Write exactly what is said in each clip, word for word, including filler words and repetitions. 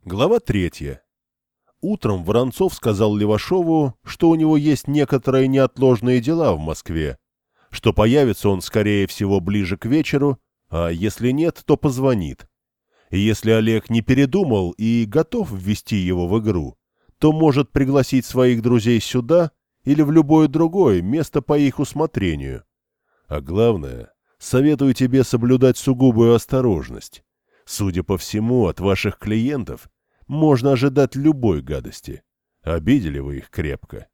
Глава третья. Утром Воронцов сказал Левашову, что у него есть некоторые неотложные дела в Москве, что появится он, скорее всего, ближе к вечеру, а если нет, то позвонит. И если Олег не передумал и готов ввести его в игру, то может пригласить своих друзей сюда или в любое другое место по их усмотрению. А главное, советую тебе соблюдать сугубую осторожность. Судя по всему, от ваших клиентов можно ожидать любой гадости. Обидели вы их крепко.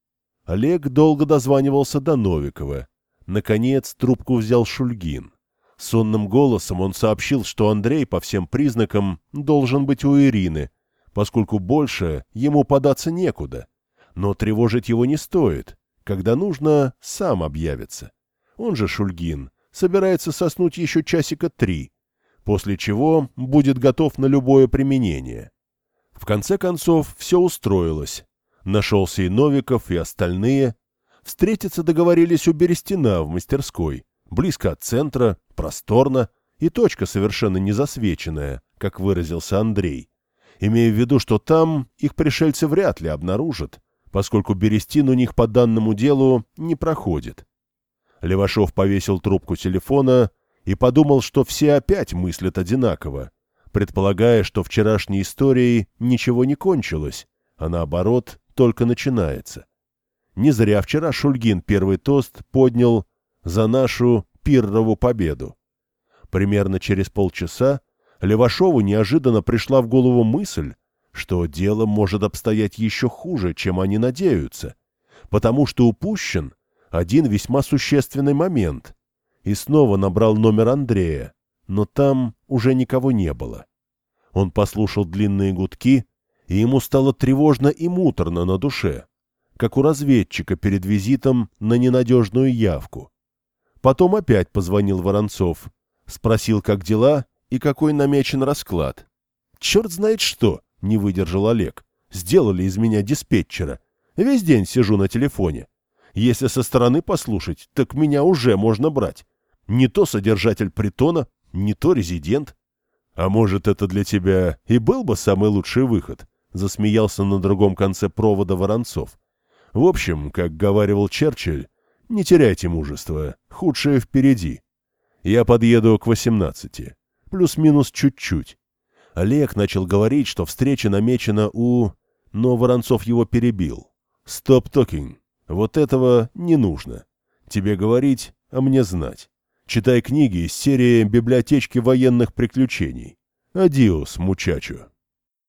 Олег долго дозванивался до Новикова. Наконец трубку взял Шульгин. Сонным голосом он сообщил, что Андрей по всем признакам должен быть у Ирины, поскольку больше ему податься некуда. Но тревожить его не стоит. Когда нужно, сам объявится. Он же, Шульгин, собирается соснуть еще часика три, после чего будет готов на любое применение. В конце концов, все устроилось. Нашелся и Новиков, и остальные. Встретиться договорились у Берестина в мастерской. Близко от центра, просторно, и точка совершенно не засвеченная, как выразился Андрей. Имея в виду, что там их пришельцы вряд ли обнаружат, поскольку Берестин у них по данному делу не проходит. Левашов повесил трубку телефона и подумал, что все опять мыслят одинаково, предполагая, что вчерашней историей ничего не кончилось, а наоборот, только начинается. Не зря вчера Шульгин первый тост поднял за нашу пиррову победу. Примерно через полчаса Левашову неожиданно пришла в голову мысль, что дело может обстоять еще хуже, чем они надеются, потому что упущен один весьма существенный момент, и снова набрал номер Андрея, но там уже никого не было. Он послушал длинные гудки, и ему стало тревожно и муторно на душе, как у разведчика перед визитом на ненадежную явку. Потом опять позвонил Воронцов, спросил, как дела и какой намечен расклад. «Черт знает что!» — не выдержал Олег. «Сделали из меня диспетчера. Весь день сижу на телефоне. Если со стороны послушать, так меня уже можно брать. Не то содержатель притона, не то резидент». «А может, это для тебя и был бы самый лучший выход?» — засмеялся на другом конце провода Воронцов. «В общем, как говаривал Черчилль, не теряйте мужества, худшее впереди. Я подъеду к восемнадцати, плюс-минус чуть-чуть». Олег начал говорить, что встреча намечена у... Но Воронцов его перебил. «Стоп токинг. Вот этого не нужно. Тебе говорить, а мне знать. Читай книги из серии «Библиотечки военных приключений». Адиос, мучачо.